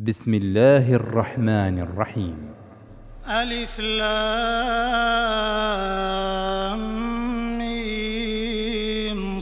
بسم الله الرحمن الرحيم. ألف لام ميم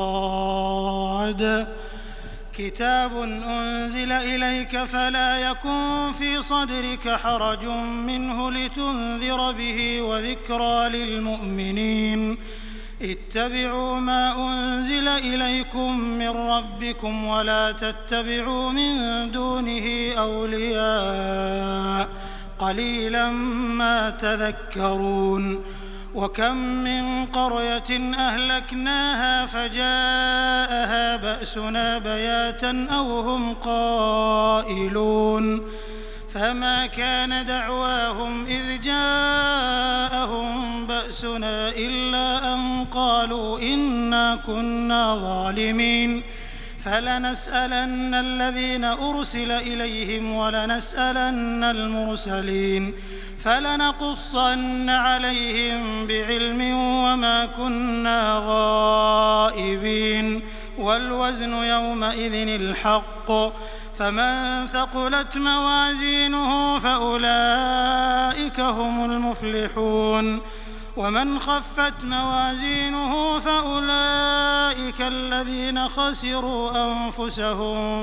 صاد. كتاب أنزل إليك فلا يكن في صدرك حرج منه لتنذر به وذكرى للمؤمنين. اتبعوا ما أنزل إليكم من ربكم ولا تتبعوا من دونه أولياء قليلا ما تذكرون. وكم من قرية أهلكناها فجاءها بأسنا بياتا أو هم قائلون فما كان دعواهم إذ جاءهم بأسنا إلا أن قالوا إنا كنا ظالمين. فلنسألن الذين أرسل إليهم ولنسألن المرسلين فلنقصن عليهم بعلم وما كنا غائبين. والوزن يومئذ الحق فمن ثقلت موازينه فأولئك هم المفلحون ومن خفت موازينه فأولئك الذين خسروا أنفسهم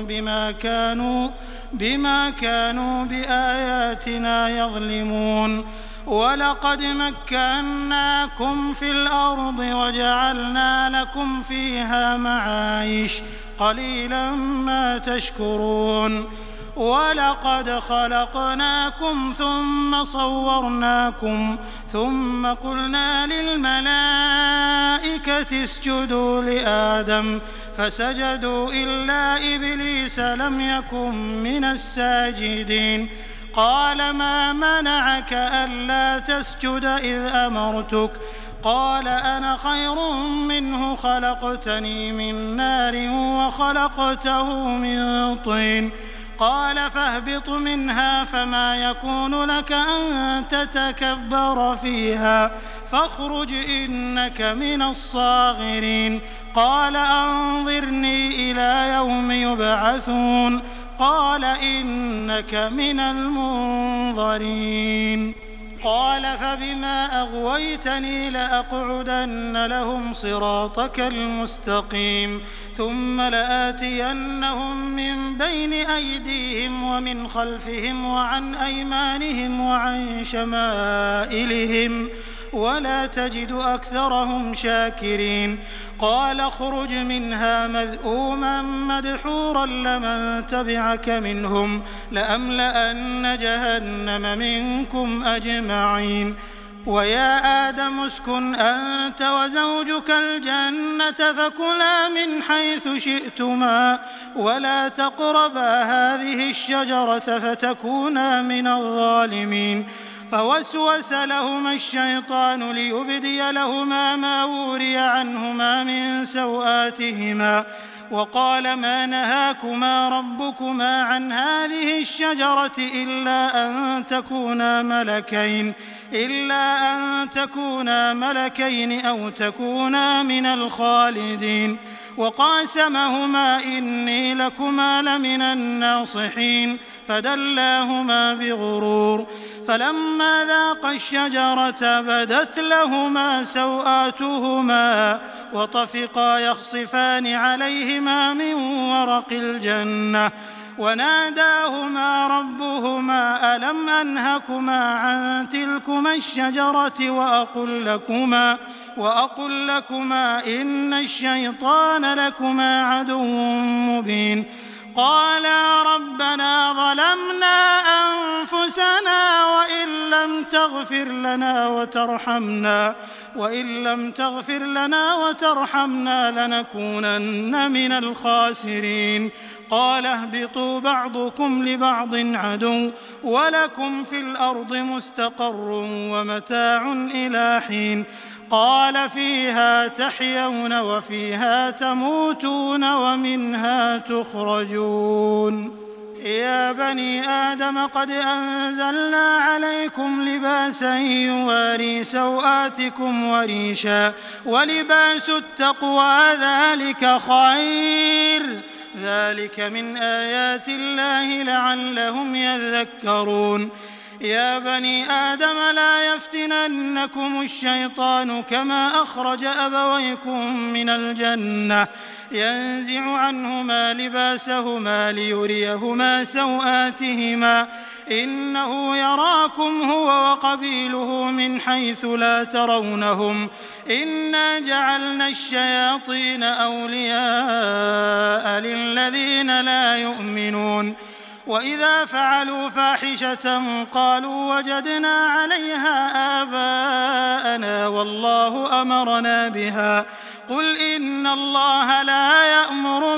بما كانوا بآياتنا يظلمون. ولقد مكناكم في الأرض وجعلنا لكم فيها معايش قليلا ما تشكرون. ولقد خلقناكم ثم صورناكم ثم قلنا للملائكة اسجدوا لآدم فسجدوا إلا إبليس لم يكن من الساجدين. قال ما منعك ألا تسجد إذ أمرتك؟ قال أنا خير منه خلقتني من نار وخلقته من طين. قال فاهبط منها فما يكون لك أن تتكبر فيها فاخرج إنك من الصاغرين. قال أنظرني إلى يوم يبعثون. قال إنك من المنظرين. قال فبما أغويتني لأقعدن لهم صراطك المستقيم ثم لآتينهم من بين أيديهم ومن خلفهم وعن أيمانهم وعن شمائلهم ولا تجد أكثرهم شاكرين. قال اخرج منها مذءوما مدحورا لمن تبعك منهم لأملأن جهنم منكم أجمعين. ويا آدم اسكن أنت وزوجك الجنة فكلا من حيث شئتما ولا تقربا هذه الشجرة فتكونا من الظالمين. فوسوس لهما الشيطان ليبدي لهما ما وري عنهما من سوآتهما وقال ما نهاكما ربكما عن هذه الشجرة إلا أن تكونا ملكين أو تكونا من الخالدين. وقاسمهما إني لكما لمن الناصحين فدلاهما بغرور. فلما ذاقا الشجرة بدت لهما سوآتهما وطفقا يخصفان عليهما من ورق الجنة وناداهما ربهما ألم أنهكما عن تلكما الشجرة وأقل لكما إن الشيطان لكما عدو مبين. قالا ربنا ظلمنا أنفسنا وإن لم تغفر لنا وترحمنا لنكونن من الخاسرين. قال اهبطوا بعضكم لبعض عدو ولكم في الأرض مستقر ومتاع إلى حين. قال فيها تحيون وفيها تموتون ومنها تخرجون. يا بني آدم قد أنزلنا عليكم لباسا يواري سوآتكم وريشا ولباس التقوى ذلك خير ذلك من آيات الله لعلهم يذكرون يا بني آدم لا يفتننكم الشيطان كما أخرج أبويكم من الجنة ينزع عنهما لباسهما ليريهما سوآتهما إنه يراكم هو وقبيله من حيث لا ترونهم إنا جعلنا الشياطين أولياء للذين لا يؤمنون وإذا فعلوا فاحشة قالوا وجدنا عليها آباءنا والله أمرنا بها قل إن الله لا يأمر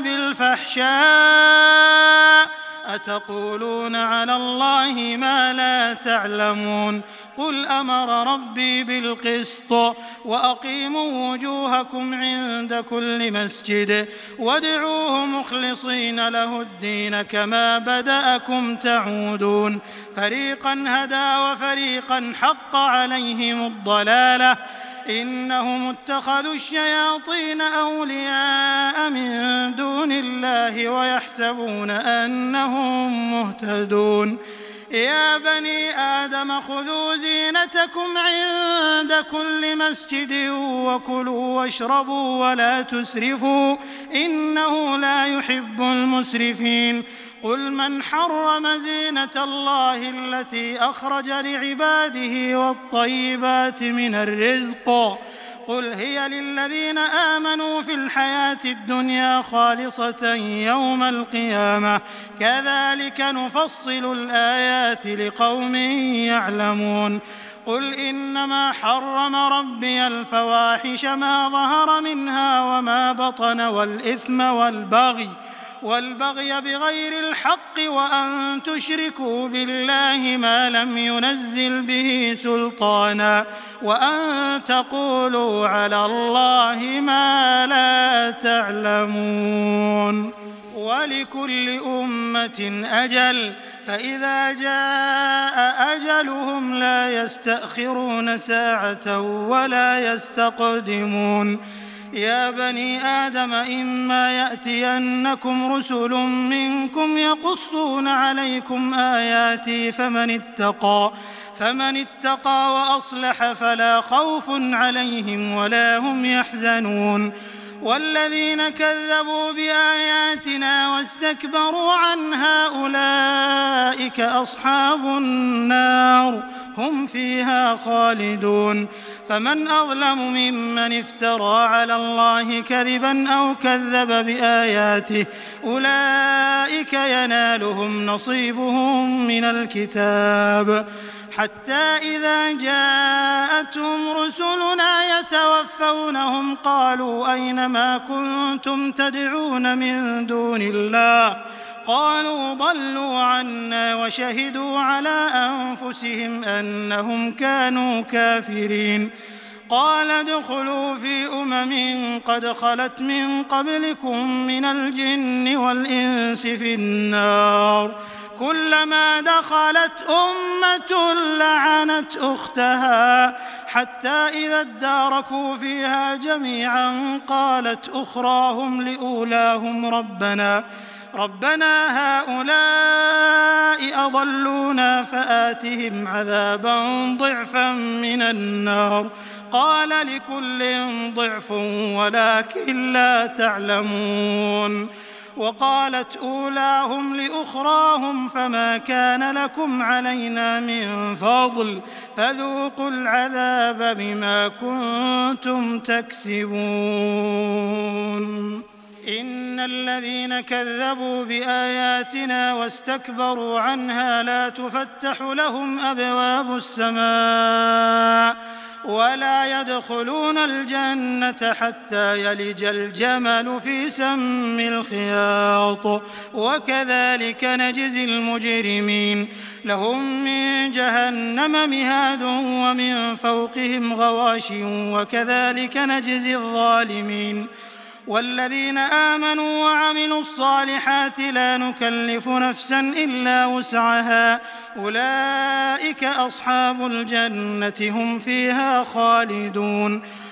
بالفحشاء أتقولون على الله ما لا تعلمون قل أمر ربي بالقسط وأقيموا وجوهكم عند كل مسجد وادعوه مخلصين له الدين كما بدأكم تعودون فريقا هدى وفريقا حق عليهم الضلالة إنهم اتخذوا الشياطين أولياء من دون الله ويحسبون أنهم مهتدون يا بني آدم خذوا زينتكم عند كل مسجد وكلوا واشربوا ولا تسرفوا إنه لا يحب المسرفين قل من حرم زينة الله التي أخرج لعباده والطيبات من الرزق قل هي للذين آمنوا في الحياة الدنيا خالصة يوم القيامة كذلك نفصل الآيات لقوم يعلمون قل إنما حرم ربي الفواحش ما ظهر منها وما بطن والإثم والبغي بغير الحق وأن تشركوا بالله ما لم ينزل به سلطانا وأن تقولوا على الله ما لا تعلمون ولكل أمة أجل فإذا جاء أجلهم لا يستأخرون ساعة ولا يستقدمون يا بني آدم إما يأتينكم رسل منكم يقصون عليكم آياتي فمن اتقى وأصلح فلا خوف عليهم ولا هم يحزنون والذين كذبوا بآياتنا واستكبروا عنها أولئك أصحاب النار هم فيها خالدون فمن أظلم ممن افترى على الله كذبا أو كذب بآياته أولئك ينالهم نصيبهم من الكتاب حتى إذا جاءتهم رسلنا يتوفونهم قالوا أين ما كنتم تدعون من دون الله قالوا ضلوا عنا وشهدوا على أنفسهم أنهم كانوا كافرين قال ادخلوا في قد خلت من قبلكم من الجن والإنس في النار كلما دخلت أمة لعنت أختها حتى إذا اداركوا فيها جميعا قالت أخراهم لأولاهم ربنا هؤلاء أضلونا فآتهم عذابا ضعفا من النار قال لكل ضعف ولكن لا تعلمون وقالت أولاهم لأخراهم فما كان لكم علينا من فضل فذوقوا العذاب بما كنتم تكسبون إن الذين كذبوا بآياتنا واستكبروا عنها لا تفتح لهم أبواب السماء ولا يدخلون الجنة حتى يلج الجمل في سم الخياط وكذلك نجزي المجرمين لهم من جهنم مهاد ومن فوقهم غواش وكذلك نجزي الظالمين والذين آمنوا وعملوا الصالحات لا نكلف نفسا إلا وسعها أولئك أصحاب الجنة هم فيها خالدون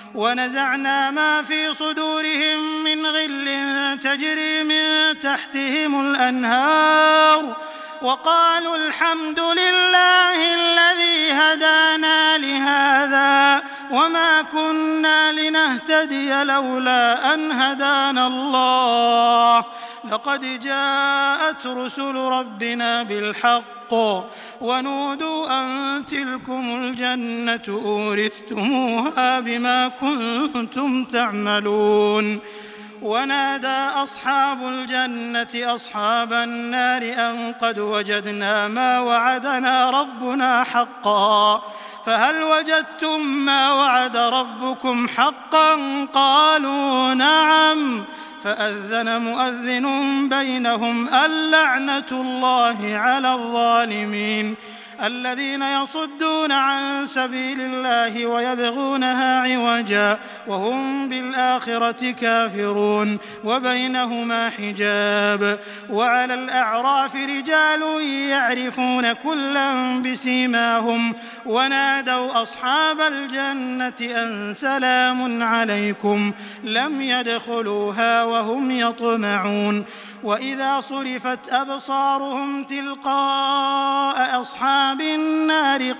ونزعنا ما في صدورهم من غل تجري من تحتهم الأنهار وقالوا الحمد لله الذي هدانا لهذا وما كنا لنهتدي لولا أن هدانا الله لقد جاءت رسل ربنا بالحق ونودوا أن تلكم الجنة أورثتموها بما كنتم تعملون ونادى أصحاب الجنة أصحاب النار أن قد وجدنا ما وعدنا ربنا حقا فهل وجدتم ما وعد ربكم حقا قالوا نعم فأذن مؤذن بينهم اللعنة الله على الظالمين الذين يصدون عن سبيل الله ويبغونها عوجا وهم بالآخرة كافرون وبينهما حجاب وعلى الأعراف رجال يعرفون كلا بسيماهم ونادوا أصحاب الجنة أن سلام عليكم لم يدخلوها وهم يطمعون وإذا صرفت أبصارهم تلقاء أصحاب النار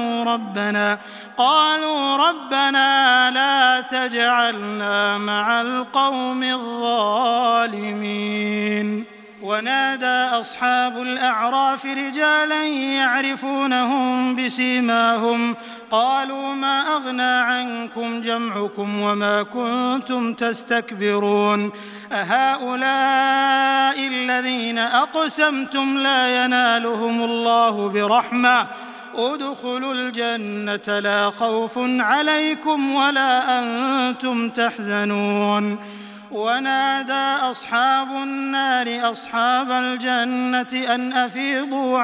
قالوا ربنا لا تجعلنا مع القوم الظالمين ونادى أصحاب الأعراف رجالا يعرفونهم بسيماهم قالوا ما أغنى عنكم جمعكم وما كنتم تستكبرون أهؤلاء الذين أقسمتم لا ينالهم الله برحمة ادخلوا الجنة لا خوف عليكم ولا أنتم تحزنون ونادى أصحاب النار أصحاب الجنة أن أفيضوا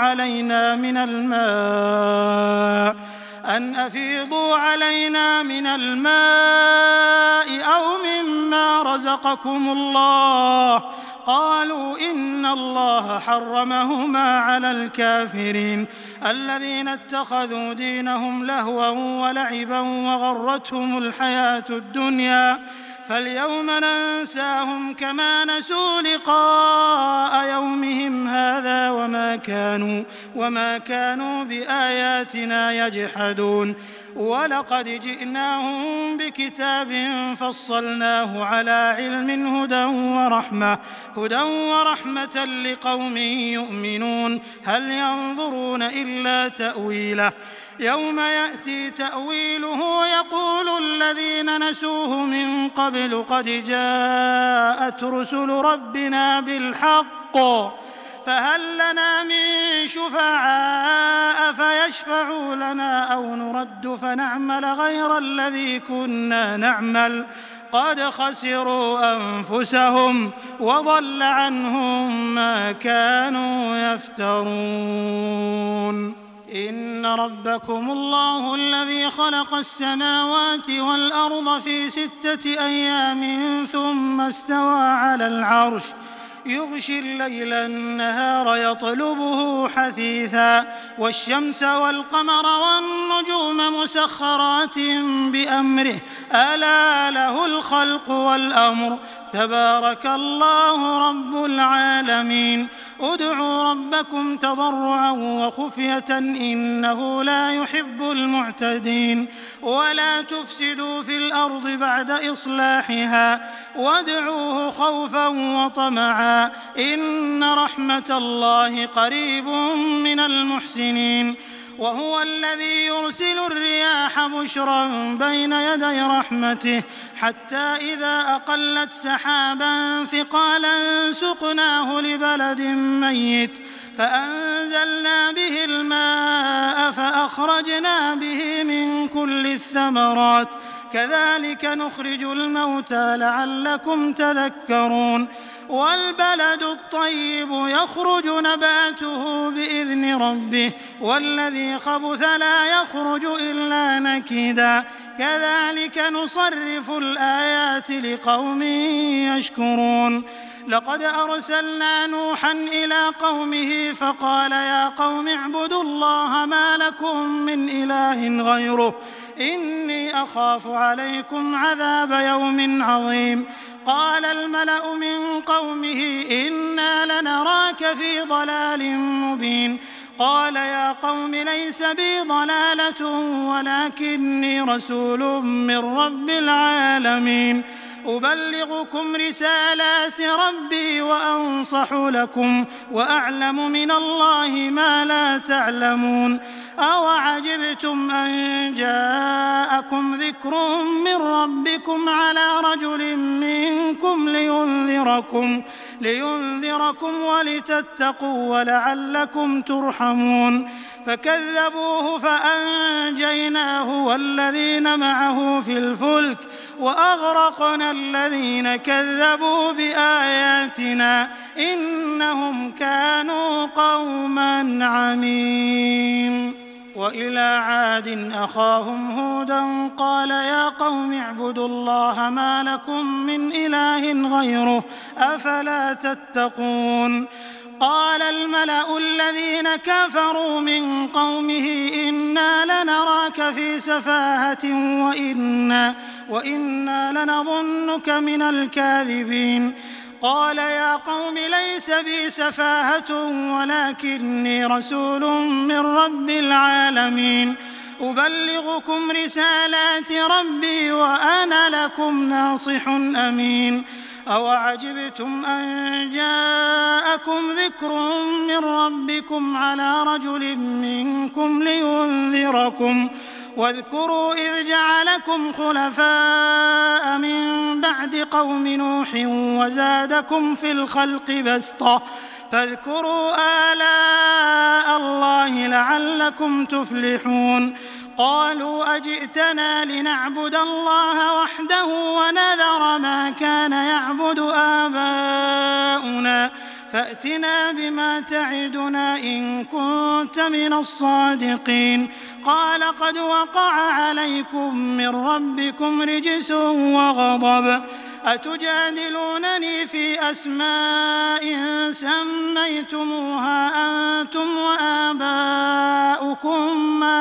علينا من الماء أو مما رزقكم الله قالوا إن الله حرمهما على الكافرين الذين اتخذوا دينهم لهوا ولعبا وغرتهم الحياة الدنيا فاليوم ننساهم كما نسوا لقاء يومهم هذا وما كانوا بآياتنا يجحدون ولقد جئناهم بكتاب فصلناه على علم هدى ورحمة لقوم يؤمنون هل ينظرون إلا تأويله يوم يأتي تأويله يقول الذين نسوه من قبل قد جاءت رسل ربنا بالحق فهل لنا من شفعاء فيشفعوا لنا أو نرد فنعمل غير الذي كنا نعمل قد خسروا أنفسهم وضل عنهم ما كانوا يفترون إن ربكم الله الذي خلق السماوات والأرض في 6 أيام ثم استوى على العرش يغشي الليل النهار يطلبه حثيثا والشمس والقمر والنجوم مسخرات بأمره ألا له الخلق والأمر تبارك الله رب العالمين ادعوا ربكم تضرعا وخفية إنه لا يحب المعتدين ولا تفسدوا في الأرض بعد إصلاحها وادعوه خوفا وطمعا إن رحمة الله قريب من المحسنين وهو الذي يرسل الرياح بشرا بين يدي رحمته حتى إذا أقلت سحابا ثقالا سقناه لبلد ميت فأنزلنا به الماء فأخرجنا به من كل الثمرات كذلك نخرج الموتى لعلكم تذكرون والبلد الطيب يخرج نباته بإذن ربه والذي خبث لا يخرج إلا نكدا كذلك نصرف الآيات لقوم يشكرون لقد أرسلنا نوحا إلى قومه فقال يا قوم اعبدوا الله ما لكم من إله غيره إني أخاف عليكم عذاب يوم عظيم. قال الملأ من قومه إنا لنراك في ضلال مبين. قال يا قوم ليس بي ضلالة ولكني رسول من رب العالمين أبلغكم رسالات ربي وأنصح لكم وأعلم من الله ما لا تعلمون. أوعجبتم أن جاءكم ذكر من ربكم على رجل منكم لينذركم ولتتقوا ولعلكم ترحمون. فكذبوه فأنجيناه والذين معه في الفلك وأغرقنا الذين كذبوا بآياتنا إنهم كانوا قوما عمين. وإلى عاد أخاهم هودا قال يا قوم اعبدوا الله ما لكم من إله غيره أفلا تتقون. قال الملأ الذين كفروا من قومه إنا لنراك في سفاهة وإنا لنظنك من الكاذبين. قال يا قوم ليس بي سفاهة ولكني رسول من رب العالمين أبلغكم رسالات ربي وأنا لكم ناصح أمين. أوعجبتم أن جاءكم ذكر من ربكم على رجل منكم لينذركم واذكروا إذ جعلكم خلفاء من بعد قوم نوح وزادكم في الخلق بسطة فاذكروا آلاء الله لعلكم تفلحون. قالوا أجئتنا لنعبد الله وحده ونذر ما كان يعبد آباؤنا فأتنا بما تعدنا إن كنت من الصادقين. قال قد وقع عليكم من ربكم رجس وغضب أتجادلونني في أسماء سميتموها أنتم وآباؤكم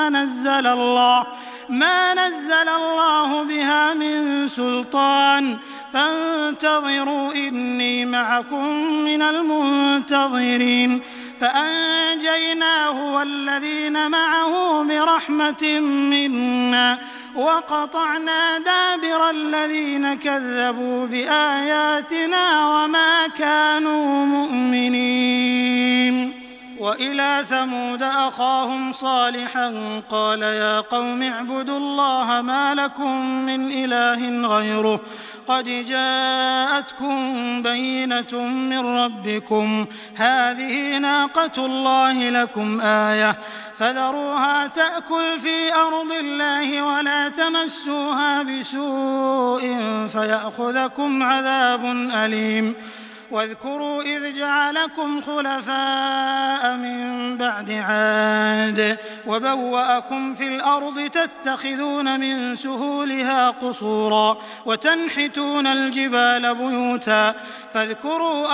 ما نزل الله بها من سلطان فانتظروا إني معكم من المنتظرين. فأنجيناه والذين معه برحمة منا وقطعنا دابر الذين كذبوا بآياتنا وما كانوا مؤمنين. وإلى ثمود أخاهم صالحا قال يا قوم اعبدوا الله ما لكم من إله غيره قد جاءتكم بينة من ربكم هذه ناقة الله لكم آية فذروها تأكل في أرض الله ولا تمسوها بسوء فيأخذكم عذاب أليم. واذكروا إذ جعلكم خلفاء من بعد عاد وبوأكم في الأرض تتخذون من سهولها قصورا وتنحتون الجبال بيوتا فاذكروا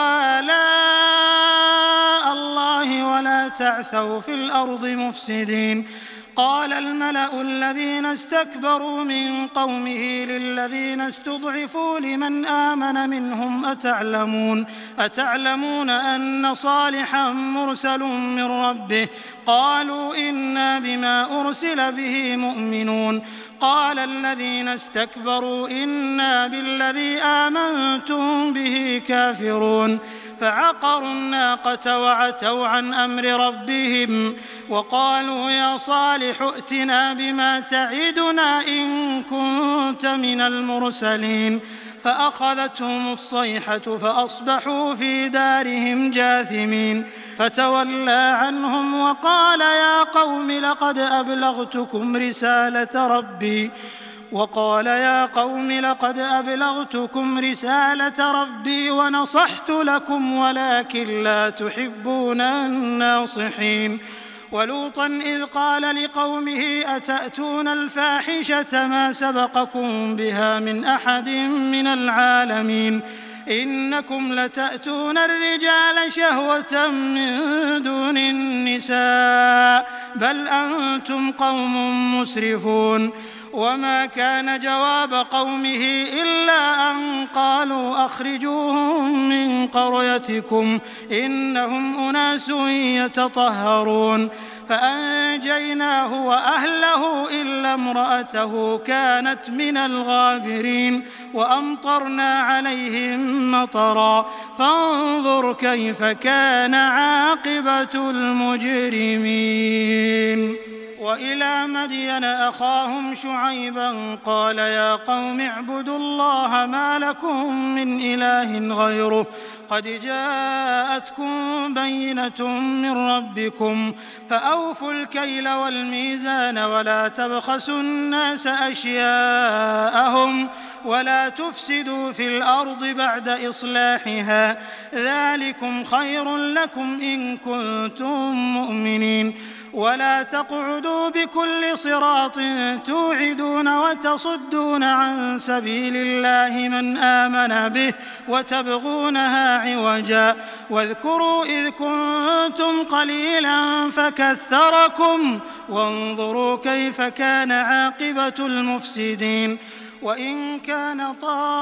آلاء الله ولا تعثوا في الأرض مفسدين. قال الملأ الذين استكبروا من قومه للذين استضعفوا لمن آمن منهم أتعلمون أن صالحا مرسل من ربه قالوا إنا بما أرسل به مؤمنون. قال الذين استكبروا إنا بالذي آمنتم به كافرون. فعقروا الناقة وعتوا عن أمر ربهم وقالوا يا صالح ائتنا بما تعدنا إن كنت من المرسلين. فأخذتهم الصيحة فأصبحوا في دارهم جاثمين. فتولى عنهم وقال يا قوم لقد أبلغتكم رسالة ربي ونصحت لكم ولكن لا تحبون الناصحين. ولوطا إذ قال لقومه أتأتون الفاحشة ما سبقكم بها من أحد من العالمين إنكم لتأتون الرجال شهوة من دون النساء بل أنتم قوم مسرفون. وما كان جواب قومه إلا أن قالوا أخرجوهم من قريتكم إنهم أناس يتطهرون. فأنجيناه وأهله إلا امرأته كانت من الغابرين وأمطرنا عليهم مطرا فانظر كيف كان عاقبة المجرمين. وإلى مدين أخاهم شعيبا قال يا قوم اعبدوا الله ما لكم من إله غيره قد جاءتكم بينة من ربكم فأوفوا الكيل والميزان ولا تبخسوا الناس أشياءهم ولا تفسدوا في الأرض بعد إصلاحها ذلكم خير لكم إن كنتم مؤمنين. ولا تقعدوا بكل صراط توعدون وتصدون عن سبيل الله من آمن به وتبغونها عوجا واذكروا إذ كنتم قليلا فكثركم وانظروا كيف كان عاقبة المفسدين. وإن كان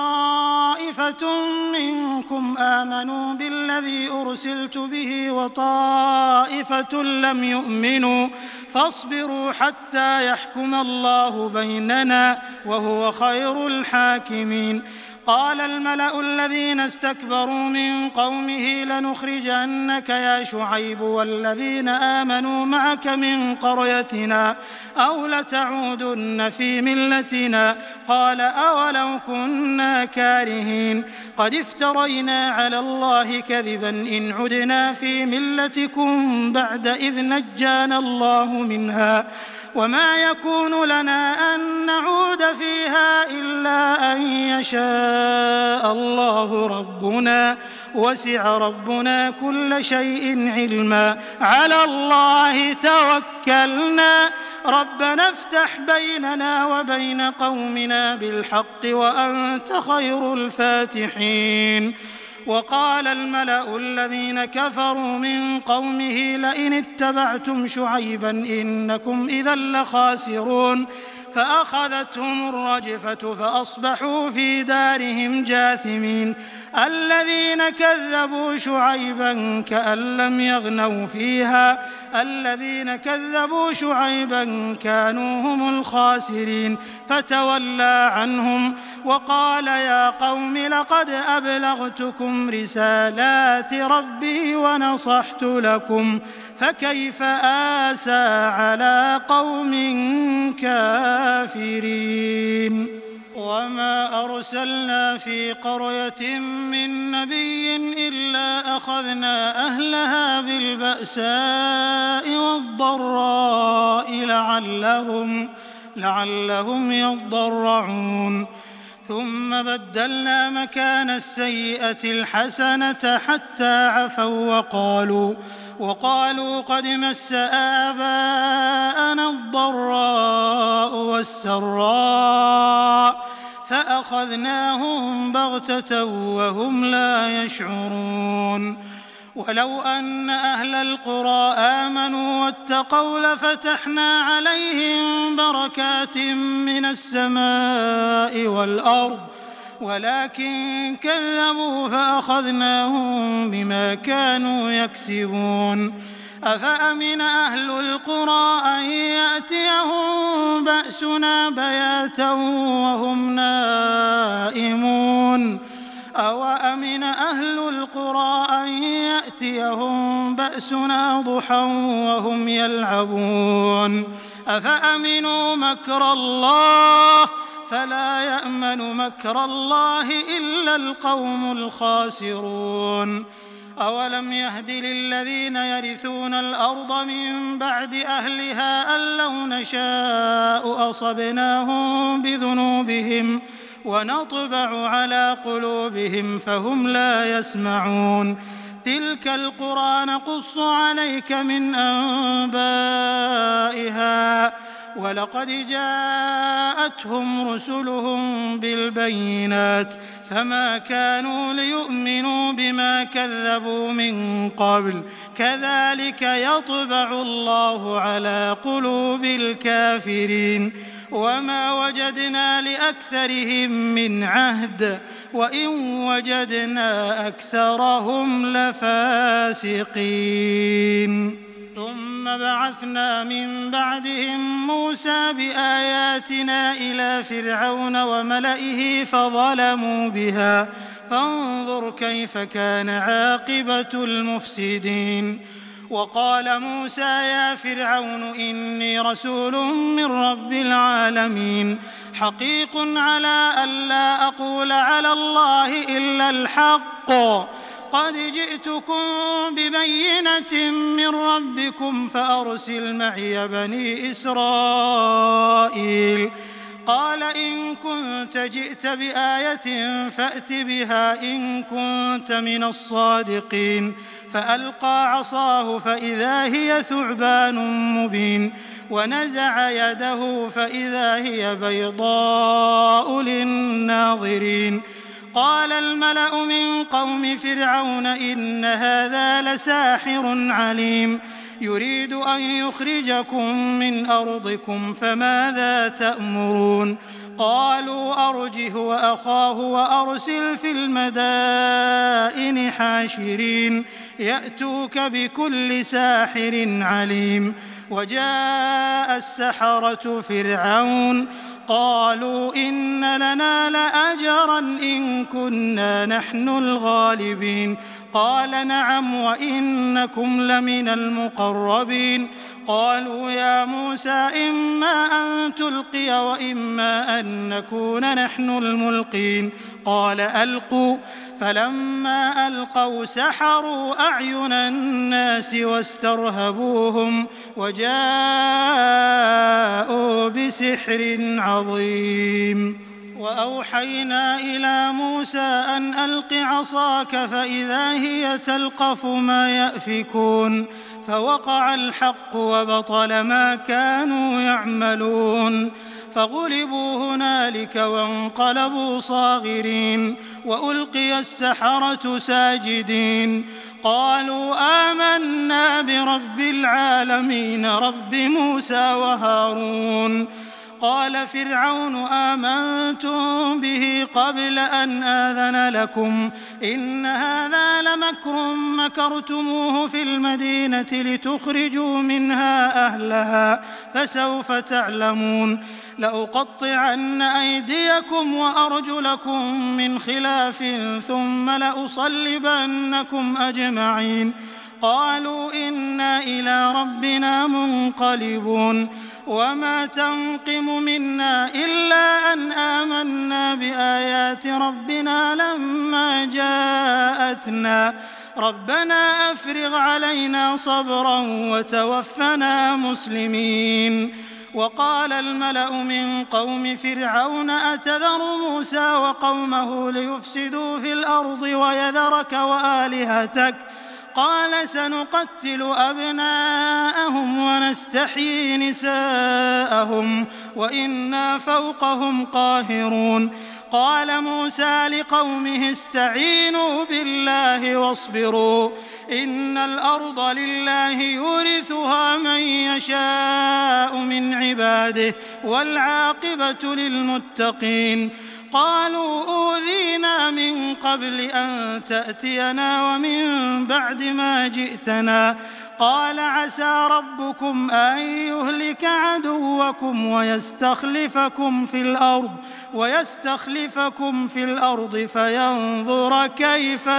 طائفة منكم آمنوا بالذي أرسلت به وطائفة لم يؤمنوا فاصبروا حتى يحكم الله بيننا وهو خير الحاكمين. قال الملأ الذين استكبروا من قومه لنخرجنك يا شعيب والذين آمنوا معك من قريتنا أو لتعودن في ملتنا قال أولو كنا كارهين قد افترينا على الله كذبا إن عدنا في ملتكم بعد إذ نجانا الله منها وما يكون لنا أن نعود فيها إلا أن يشاء الله ربنا وسع ربنا كل شيء علما على الله توكلنا ربنا افتح بيننا وبين قومنا بالحق وأنت خير الفاتحين. وقال الملأ الذين كفروا من قومه لئن اتبعتم شعيبا إنكم إذا لخاسرون فأخذتهم الرجفة فأصبحوا في دارهم جاثمين. الذين كذبوا شعيبا كأن لم يغنوا فيها الذين كذبوا شعيبا كانوا هم الخاسرين فتولى عنهم وقال يا قوم لقد أبلغتكم رسالات ربي ونصحت لكم فكيف آسى على قوم كافرين. وما أرسلنا في قرية من نبي إلا أخذنا أهلها بالبأساء والضراء لعلهم يضرعون ثم بدلنا مكان السيئة الحسنة حتى عفوا وقالوا قد مس آباءنا الضراء والسراء فأخذناهم بغتة وهم لا يشعرون. ولو أن أهل القرى آمنوا واتقوا لفتحنا عليهم بركات من السماء والأرض ولكن كذبوا فأخذناهم بما كانوا يكسبون. أفأمن أهل القرى أن يأتيهم بأسنا بياتا وهم نائمون أوأمن أهل القرى أن يأتيهم بأسنا ضحى وهم يلعبون أفأمنوا مكر الله فلا يأمن مكر الله إلا القوم الخاسرون. أولم يهد للذين يرثون الأرض من بعد أهلها أن لو نشاء أصبناهم بذنوبهم ونطبع على قلوبهم فهم لا يسمعون. تلك القرى نقص عليك من أنبائها ولقد جاءتهم رسلهم بالبينات فما كانوا ليؤمنوا بما كذبوا من قبل كذلك يطبع الله على قلوب الكافرين وما وجدنا لأكثرهم من عهد وإن وجدنا أكثرهم لفاسقين ثم بعثنا من بعدهم موسى بآياتنا إلى فرعون وملئه فظلموا بها فانظر كيف كان عاقبة المفسدين وقال موسى يا فرعون إني رسول من رب العالمين حقيق على ألا أقول على الله إلا الحق قد جئتكم ببينة من ربكم فأرسل معي بني إسرائيل قال إن كنت جئت بآية فأت بها إن كنت من الصادقين فألقى عصاه فإذا هي ثعبان مبين ونزع يده فإذا هي بيضاء للناظرين قال الملأ من قوم فرعون إن هذا لساحر عليم يريد أن يخرجكم من أرضكم فماذا تأمرون قالوا أرجه وأخاه وأرسل في المدائن حاشرين يأتوك بكل ساحر عليم وجاء السحرة فرعون قالوا إن لنا لأجرا إن كنا نحن الغالبين قال نعم وإنكم لمن المقربين قالوا يا موسى إما أن تلقي وإما أن نكون نحن الملقين قال ألقوا فلما ألقوا سحروا أعين الناس واسترهبوهم وجاءوا بسحر عظيم وأوحينا إلى موسى أن ألق عصاك فإذا هي تلقف ما يأفكون فوقع الحق وبطل ما كانوا يعملون فغلبوا هنالك وانقلبوا صاغرين وألقي السحرة ساجدين قالوا آمنا برب العالمين رب موسى وهارون قال فرعون آمنتم به قبل أن آذن لكم إن هذا لمكر مكرتموه في المدينة لتخرجوا منها أهلها فسوف تعلمون لأقطعن أيديكم وأرجلكم من خلاف ثم لأصلبنكم أجمعين قالوا إنا إلى ربنا منقلبون وما تنقم منا إلا أن آمنا بآيات ربنا لما جاءتنا ربنا أفرغ علينا صبرا وتوفنا مسلمين وقال الملأ من قوم فرعون أتذر موسى وقومه ليفسدوا في الأرض ويذرك وآلهتك قال سنقتل أبناءهم ونستحيي نساءهم وإنا فوقهم قاهرون قال موسى لقومه استعينوا بالله واصبروا إن الأرض لله يورثها من يشاء من عباده والعاقبة للمتقين قالوا أوذينا من قبل أن تأتينا ومن بعد ما جئتنا قال عسى ربكم أن يهلك عدوكم ويستخلفكم في الأرض فينظر كيف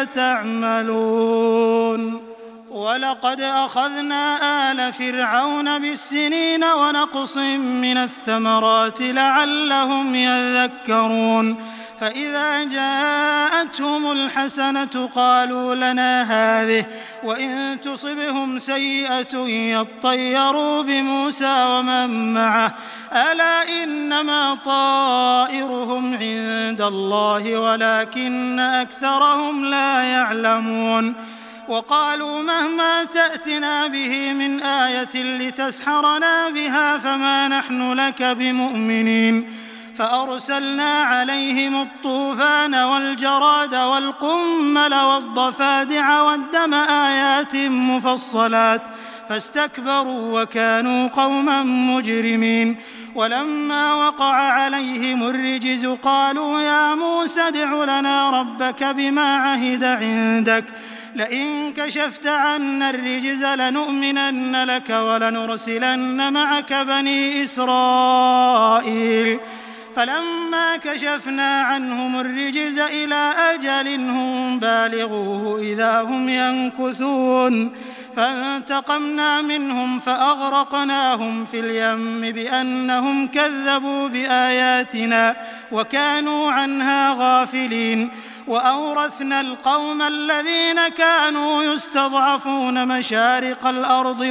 تعملون ولقد أخذنا آل فرعون بالسنين ونقص من الثمرات لعلهم يذكرون فإذا جاءتهم الحسنة قالوا لنا هذه وإن تصبهم سيئة يطيروا بموسى ومن معه ألا إنما طائرهم عند الله ولكن أكثرهم لا يعلمون وقالوا مهما تأتنا به من آية لتسحرنا بها فما نحن لك بمؤمنين فأرسلنا عليهم الطوفان والجراد والقمل والضفادع والدم آيات مفصلات فاستكبروا وكانوا قوما مجرمين ولما وقع عليهم الرجز قالوا يا موسى ادع لنا ربك بما عهد عندك لئن كشفت عنا الرجز لنؤمنن لك ولنرسلن معك بني إسرائيل فلما كشفنا عنهم الرجز إلى أجل هم بالغوه إذا هم ينكثون فانتقمنا منهم فأغرقناهم في اليم بأنهم كذبوا بآياتنا وكانوا عنها غافلين وأورثنا القوم الذين كانوا يستضعفون مشارق الأرض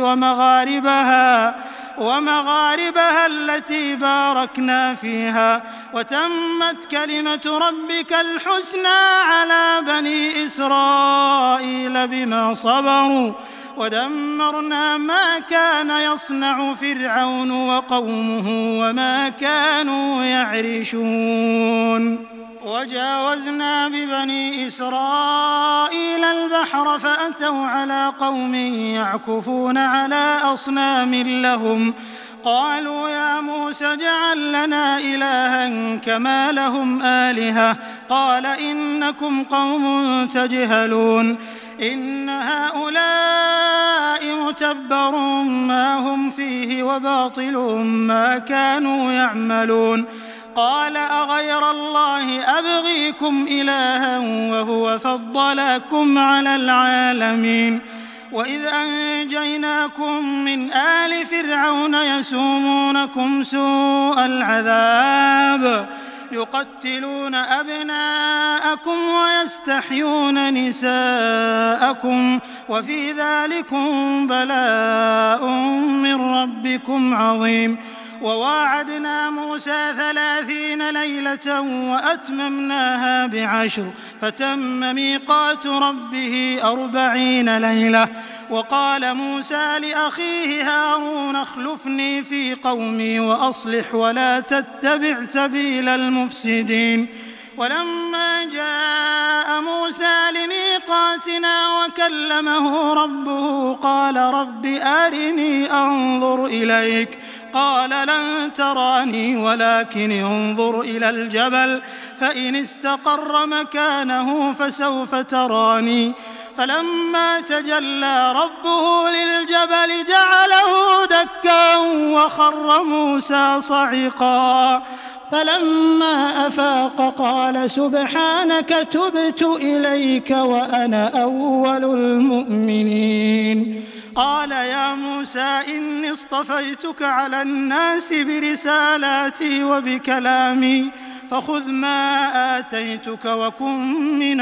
ومغاربها التي باركنا فيها وتمت كلمة ربك الحسنى على بني إسرائيل بما صبروا ودمرنا ما كان يصنع فرعون وقومه وما كانوا يعرشون وجاوزنا ببني إسرائيل البحر فأتوا على قوم يعكفون على أصنام لهم قالوا يا موسى اجعل لنا إلها كما لهم آلهة قال إنكم قوم تجهلون إن هؤلاء متبر ما هم فيه وباطل ما كانوا يعملون قال أغير الله أبغيكم إلها وهو فضلكم على العالمين وإذ أنجيناكم من آل فرعون يسومونكم سوء العذاب يقتلون أبناءكم ويستحيون نساءكم وفي ذلكم بلاء من ربكم عظيم وواعدنا موسى 30 ليلة وأتممناها ب10 فتم ميقات ربه 40 ليلة وقال موسى لأخيه هارون اخلفني في قومي وأصلح ولا تتبع سبيل المفسدين ولما جاء موسى لميقاتنا وكلمه ربه قال رب أرني أنظر إليك قال لن تراني ولكن انظر إلى الجبل فإن استقر مكانه فسوف تراني فلما تجلى ربه للجبل جعله دكا وخر موسى صعقا فلما أفاق قال سبحانك تبت إليك وأنا أول المؤمنين قال يا موسى إني اصطفيتك على الناس برسالاتي وبكلامي فخذ ما آتيتك وكن من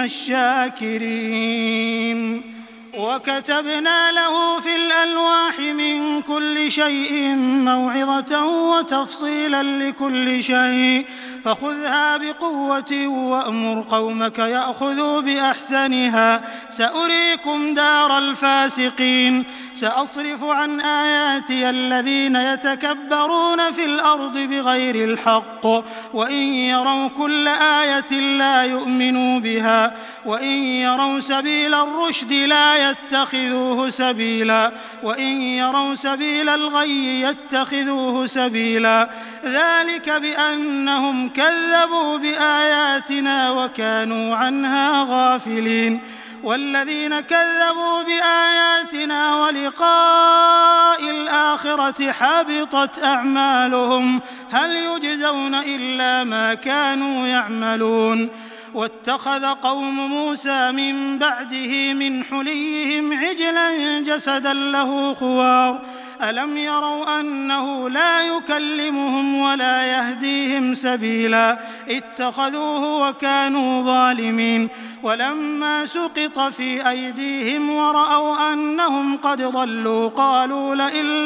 الشاكرين وكتبنا له في الألواح من كل شيء موعظة وتفصيلا لكل شيء فخذها بقوة وأمر قومك يأخذوا بأحسنها سأريكم دار الفاسقين سأصرف عن آياتي الذين يتكبرون في الأرض بغير الحق وإن يروا كل آية لا يؤمنوا بها وإن يروا سبيل الرشد لا يتخذوه سبيلا وإن يروا سبيل الغي يتخذوه سبيلا ذلك بأنهم كذبوا بآياتنا وكانوا عنها غافلين والذين كذبوا بآياتنا ولقاء الآخرة حبطت أعمالهم هل يجزون إلا ما كانوا يعملون واتخذ قوم موسى من بعده من حليهم عجلا جسدا له خوار ألم يروا أنه لا يكلمهم ولا يهديهم سبيلا اتخذوه وكانوا ظالمين ولما سقط في أيديهم ورأوا أنهم قد ضلوا قالوا لئن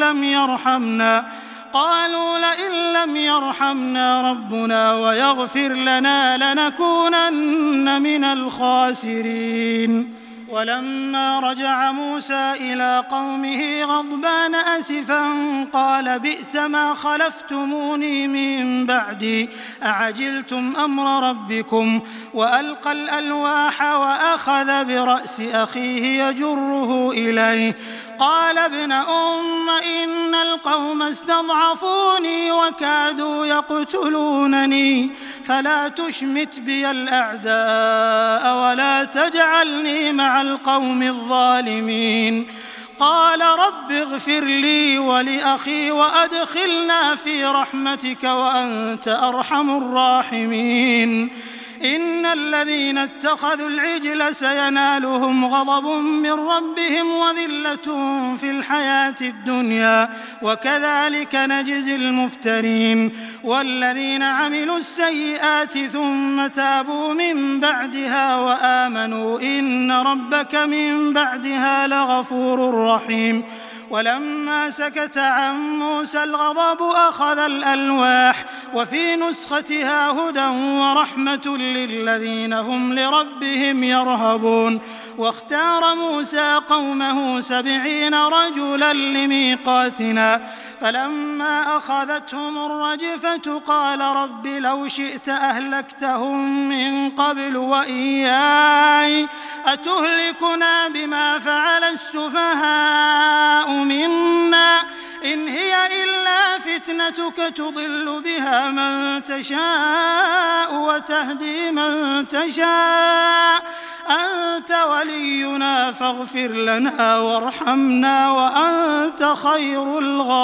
لم يرحمنا ربنا ويغفر لنا لنكونن من الخاسرين ولما رجع موسى إلى قومه غضبان أسفا قال بئس ما خلفتموني من بعدي أعجلتم أمر ربكم وألقى الألواح وأخذ برأس أخيه يجره إليه قال ابن أم إن القوم استضعفوني وكادوا يقتلونني فلا تشمت بي الأعداء ولا تجعلني مع القوم الظالمين قال رب اغفر لي ولأخي وأدخلنا في رحمتك وأنت أرحم الراحمين إن الذين اتخذوا العجل سينالهم غضب من ربهم وذلة في الحياة الدنيا وكذلك نجزي المفترين والذين عملوا السيئات ثم تابوا من بعدها وآمنوا إن ربك من بعدها لغفور رحيم ولما سكت عن موسى الغضب أخذ الألواح وفي نسختها هدى ورحمة للذين هم لربهم يرهبون واختار موسى قومه 70 رجلا لميقاتنا فلما أخذتهم الرجفة قال رب لو شئت أهلكتهم من قبل وإياي أتهلكنا بما فعل السفهاء منا إن هي إلا فتنتك تضل بها من تشاء وتهدي من تشاء أنت ولينا فاغفر لنا وارحمنا وأنت خير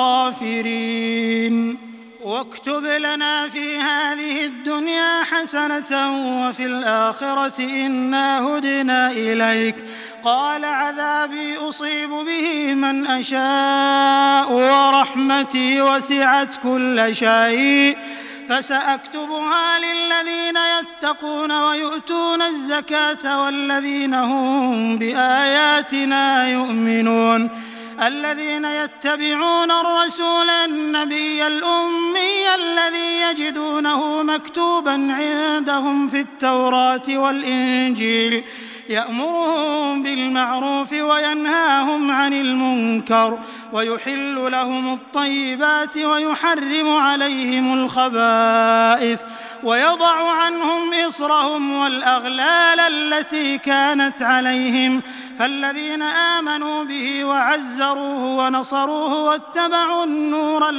الغافرين واكتب لنا في هذه الدنيا حسنة وفي الآخرة إنا هدنا إليك قال عذابي أصيب به من أشاء ورحمتي وسعت كل شيء فسأكتبها للذين يتقون ويؤتون الزكاة والذين هم بآياتنا يؤمنون الذين يتبعون الرسول النبي الأمي الذي يجدونه مكتوبا عندهم في التوراة والإنجيل يأمرهم بالمعروف وينهاهم عن المنكر ويحل لهم الطيبات ويحرم عليهم الخبائث ويضع عنهم إصرهم والأغلال التي كانت عليهم فالذين آمنوا به وعزروه ونصروه واتبعوا النور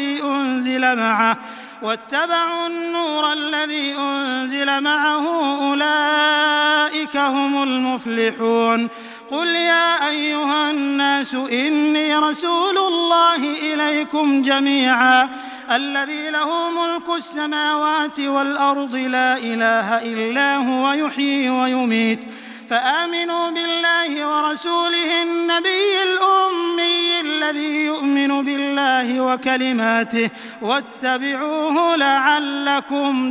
الذي أنزل معه أولئك هم المفلحون قل يا أيها الناس إني رسول الله إليكم جميعا الذي له ملك السماوات والأرض لا إله إلا هو يحيي ويميت فآمنوا بالله ورسوله النبي الأمي الذي يؤمن بالله وكلماته واتبعوه لعلكم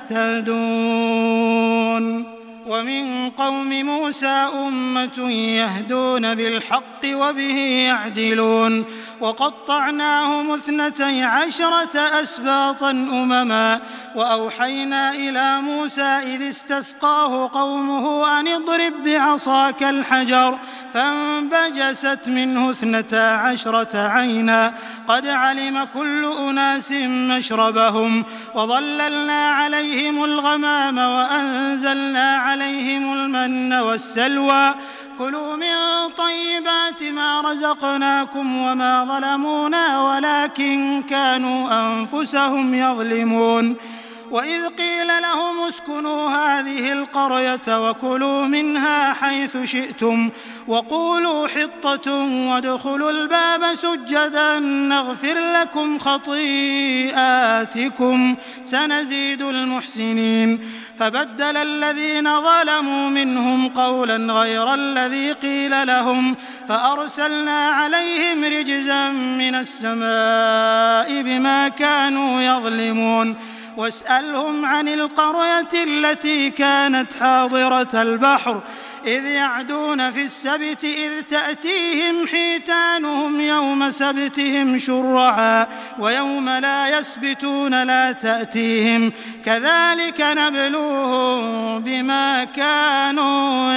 تهتدون ومن قوم موسى أمة يهدون بالحق وبه يعدلون وقطعناهم 12 أسباطا أمما وأوحينا إلى موسى إذ استسقاه قومه أن اضرب بعصاك الحجر فانبجست منه 12 عينا قد علم كل أناس مشربهم وظللنا عليهم الغمام وأنزلنا عليهم المن والسلوى كلوا من طيبات ما رزقناكم وما ظلمونا ولكن كانوا أنفسهم يظلمون وإذ قيل لهم اسكنوا هذه القرية وكلوا منها حيث شئتم وقولوا حطة وادخلوا الباب سجدا نغفر لكم خطيئاتكم سنزيد المحسنين فبدل الذين ظلموا منهم قولا غير الذي قيل لهم فأرسلنا عليهم رجزا من السماء بما كانوا يظلمون واسألهم عن القرية التي كانت حاضرة البحر إذ يعدون في السبت إذ تأتيهم حيتانهم يوم سبتهم شرعا ويوم لا يسبتون لا تأتيهم كذلك نبلوهم بما كانوا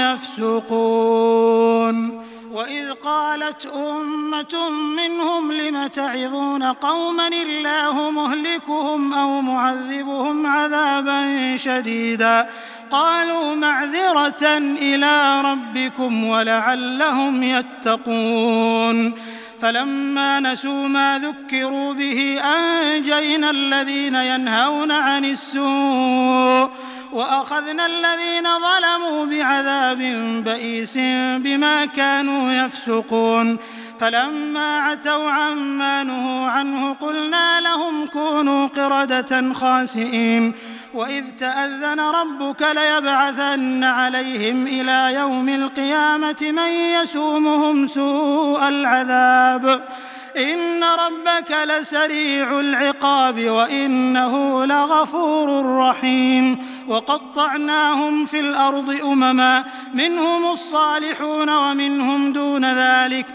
يفسقون. وإذ قالت أمة منهم لم تعظون قوما الله مهلكهم أو معذبهم عذابا شديدا قالوا معذرة إلى ربكم ولعلهم يتقون. فلما نسوا ما ذكروا به أنجينا الذين ينهون عن السوء وأخذنا الذين ظلموا بعذاب بئيس بما كانوا يفسقون. فلما عتوا عما نهوا عنه قلنا لهم كونوا قردة خاسئين. وإذ تأذن ربك ليبعثن عليهم إلى يوم القيامة من يسومهم سوء العذاب إن ربك لسريع العقاب وإنه لغفور رحيم. وقطعناهم في الأرض أمما منهم الصالحون ومنهم دون ذلك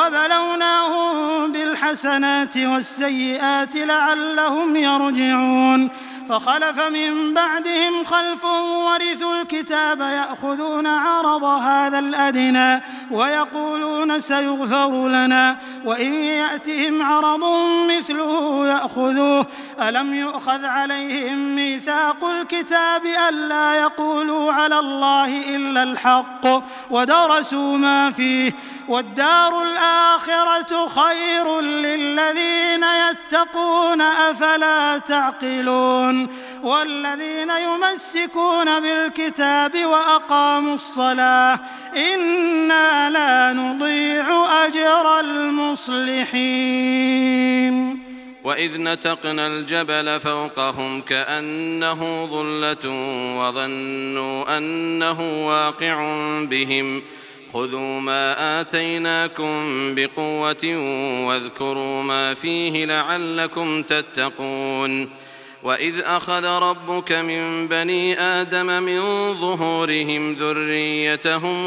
وبلوناهم بالحسنات والسيئات لعلهم يرجعون. فخلف من بعدهم خلف ورثوا الكتاب يأخذون عرض هذا الأدنى ويقولون سيغفر لنا وإن يأتهم عرض مثله يأخذوه ألم يؤخذ عليهم ميثاق الكتاب ألا يقولوا على الله إلا الحق ودرسوا ما فيه والدار الآخرة خير للذين يتقون أفلا تعقلون. والذين يمسكون بالكتاب وأقاموا الصلاة إنا لا نضيع أجر المصلحين. وإذ نتقنا الجبل فوقهم كأنه ظلة وظنوا أنه واقع بهم خذوا ما آتيناكم بقوة واذكروا ما فيه لعلكم تتقون. وإذ أخذ ربك من بني آدم من ظهورهم ذريتهم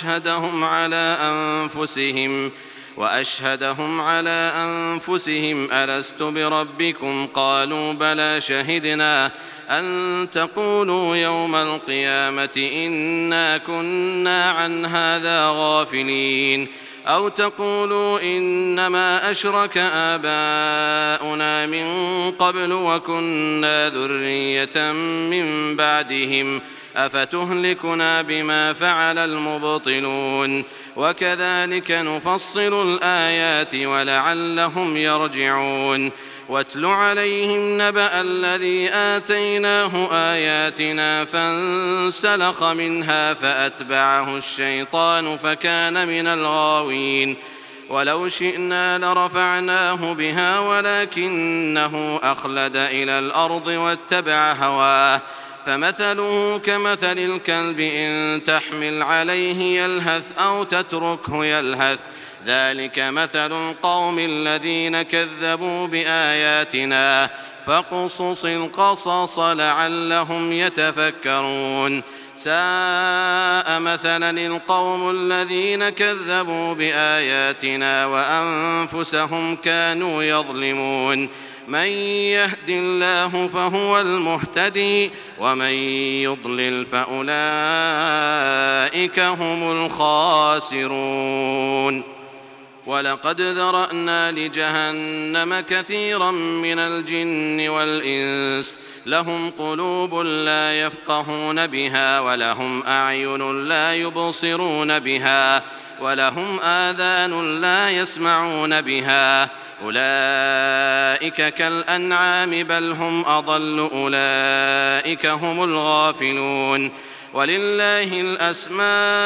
وأشهدهم على أنفسهم ألست بربكم قالوا بلى شهدنا أن تقولوا يوم القيامة إنا كنا عن هذا غافلين أو تقولوا إنما أشرك آباؤنا من قبل وكنا ذرية من بعدهم أفتهلكنا بما فعل المبطلون وكذلك نفصل الآيات ولعلهم يرجعون. واتل عليهم نبأ الذي آتيناه آياتنا فانسلخ منها فأتبعه الشيطان فكان من الغاوين ولو شئنا لرفعناه بها ولكنه أخلد إلى الأرض واتبع هواه فمثله كمثل الكلب إن تحمل عليه يلهث أو تتركه يلهث ذلك مثل القوم الذين كذبوا بآياتنا فاقصص القصص لعلهم يتفكرون. ساء مثلا القوم الذين كذبوا بآياتنا وأنفسهم كانوا يظلمون. من يهد الله فهو المهتدي ومن يضلل فأولئك هم الخاسرون. ولقد ذرأنا لجهنم كثيرا من الجن والإنس لهم قلوب لا يفقهون بها ولهم أعين لا يبصرون بها ولهم آذان لا يسمعون بها أولئك كالأنعام بل هم أضل أولئك هم الغافلون. ولله الأسماء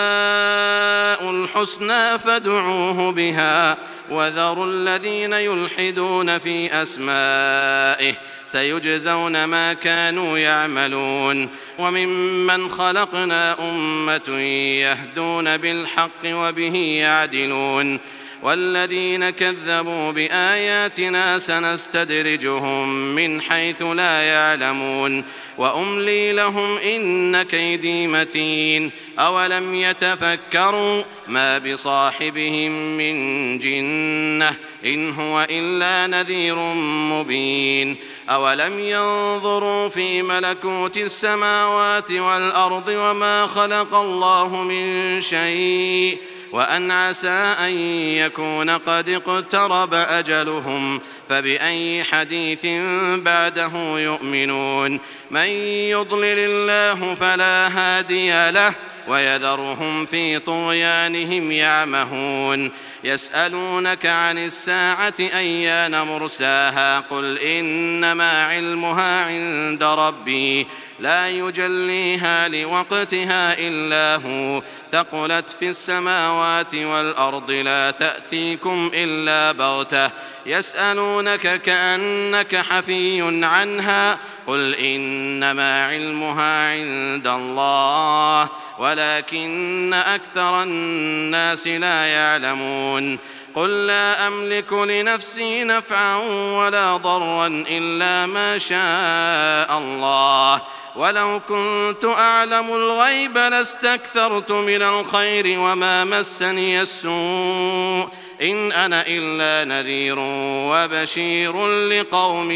الحسنى فادعوه بها وذروا الذين يلحدون في أسمائه سيجزون ما كانوا يعملون. وممن خلقنا أمة يهدون بالحق وبه يعدلون والذين كذبوا بآياتنا سنستدرجهم من حيث لا يعلمون وأملي لهم إن كيدي متين أولم يتفكروا ما بصاحبهم من جنة إن هو إلا نذير مبين أولم ينظروا في ملكوت السماوات والأرض وما خلق الله من شيء وأن عسى أن يكون قد اقترب أجلهم فبأي حديث بعده يؤمنون من يضلل الله فلا هادي له ويذرهم في طغيانهم يعمهون يسألونك عن الساعة أيان مرساها قل إنما علمها عند ربي لا يجليها لوقتها إلا هو ثقلت في السماوات والأرض لا تأتيكم إلا بغتة يسألونك كأنك حفي عنها قل إنما علمها عند الله ولكن أكثر الناس لا يعلمون قل لا أملك لنفسي نفعا ولا ضرا إلا ما شاء الله ولو كنت أعلم الغيب لاستكثرت من الخير وما مسني السوء إن أنا إلا نذير وبشير لقوم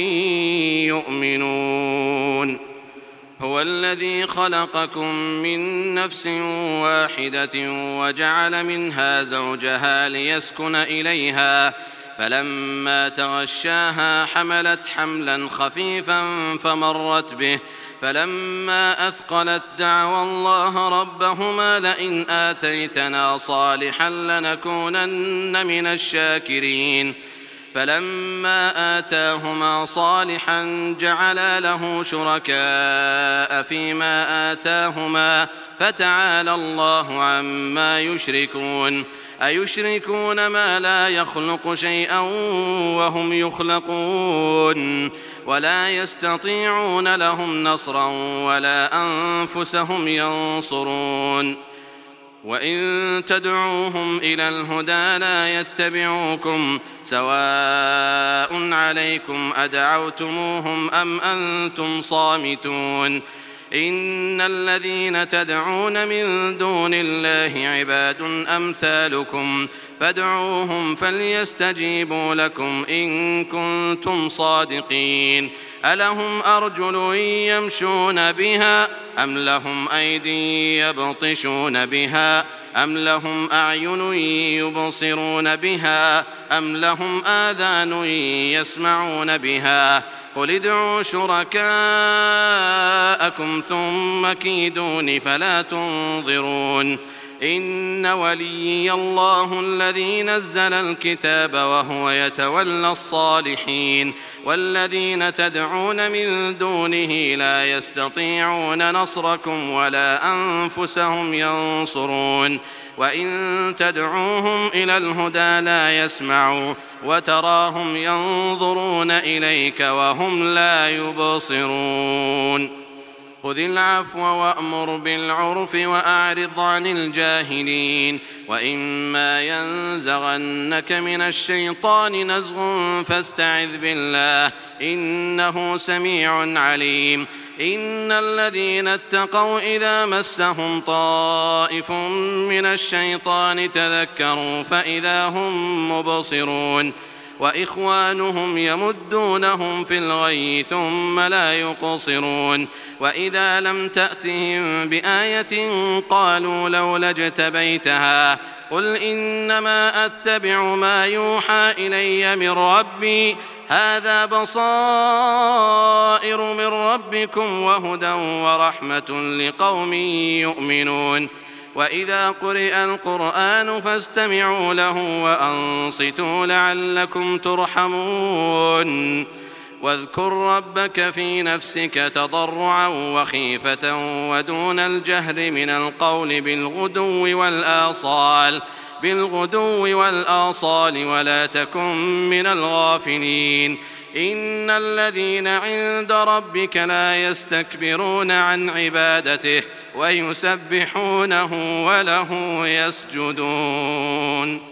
يؤمنون هو الذي خلقكم من نفس واحدة وجعل منها زوجها ليسكن إليها فلما تغشاها حملت حملا خفيفا فمرت به فلما أثقلت دعوى الله ربهما لئن آتيتنا صالحا لنكونن من الشاكرين فلما آتاهما صالحا جعلا له شركاء فيما آتاهما فتعالى الله عما يشركون أيشركون ما لا يخلق شيئا وهم يخلقون ولا يستطيعون لهم نصرا ولا أنفسهم ينصرون وإن تدعوهم إلى الهدى لا يتبعوكم سواء عليكم أدعوتموهم أم أنتم صامتون إن الذين تدعون من دون الله عباد أمثالكم فادعوهم فليستجيبوا لكم إن كنتم صادقين ألهم أرجل يمشون بها أم لهم أيدي يبطشون بها أم لهم أعين يبصرون بها أم لهم آذان يسمعون بها قل ادعوا شركاءكم ثم كيدون فلا تنظرون إن وليي الله الذي نزل الكتاب وهو يتولى الصالحين والذين تدعون من دونه لا يستطيعون نصركم ولا أنفسهم ينصرون وإن تدعوهم إلى الهدى لا يسمعوا وتراهم ينظرون إليك وهم لا يبصرون خذ العفو وأمر بالعرف وأعرض عن الجاهلين وإما ينزغنك من الشيطان نزغ فاستعذ بالله إنه سميع عليم إن الذين اتقوا إذا مسهم طائف من الشيطان تذكروا فإذا هم مبصرون وإخوانهم يمدونهم في الغي ثم لا يقصرون وإذا لم تأتهم بآية قالوا لولا اجتبيتها قل إنما أتبع ما يوحى إلي من ربي هذا بصائر من ربكم وهدى ورحمة لقوم يؤمنون وإذا قرئ القرآن فاستمعوا له وأنصتوا لعلكم ترحمون واذكر ربك في نفسك تضرعا وخيفة ودون الجهر من القول بالغدو والآصال ولا تكن من الغافلين إن الذين عند ربك لا يستكبرون عن عبادته ويسبحونه وله يسجدون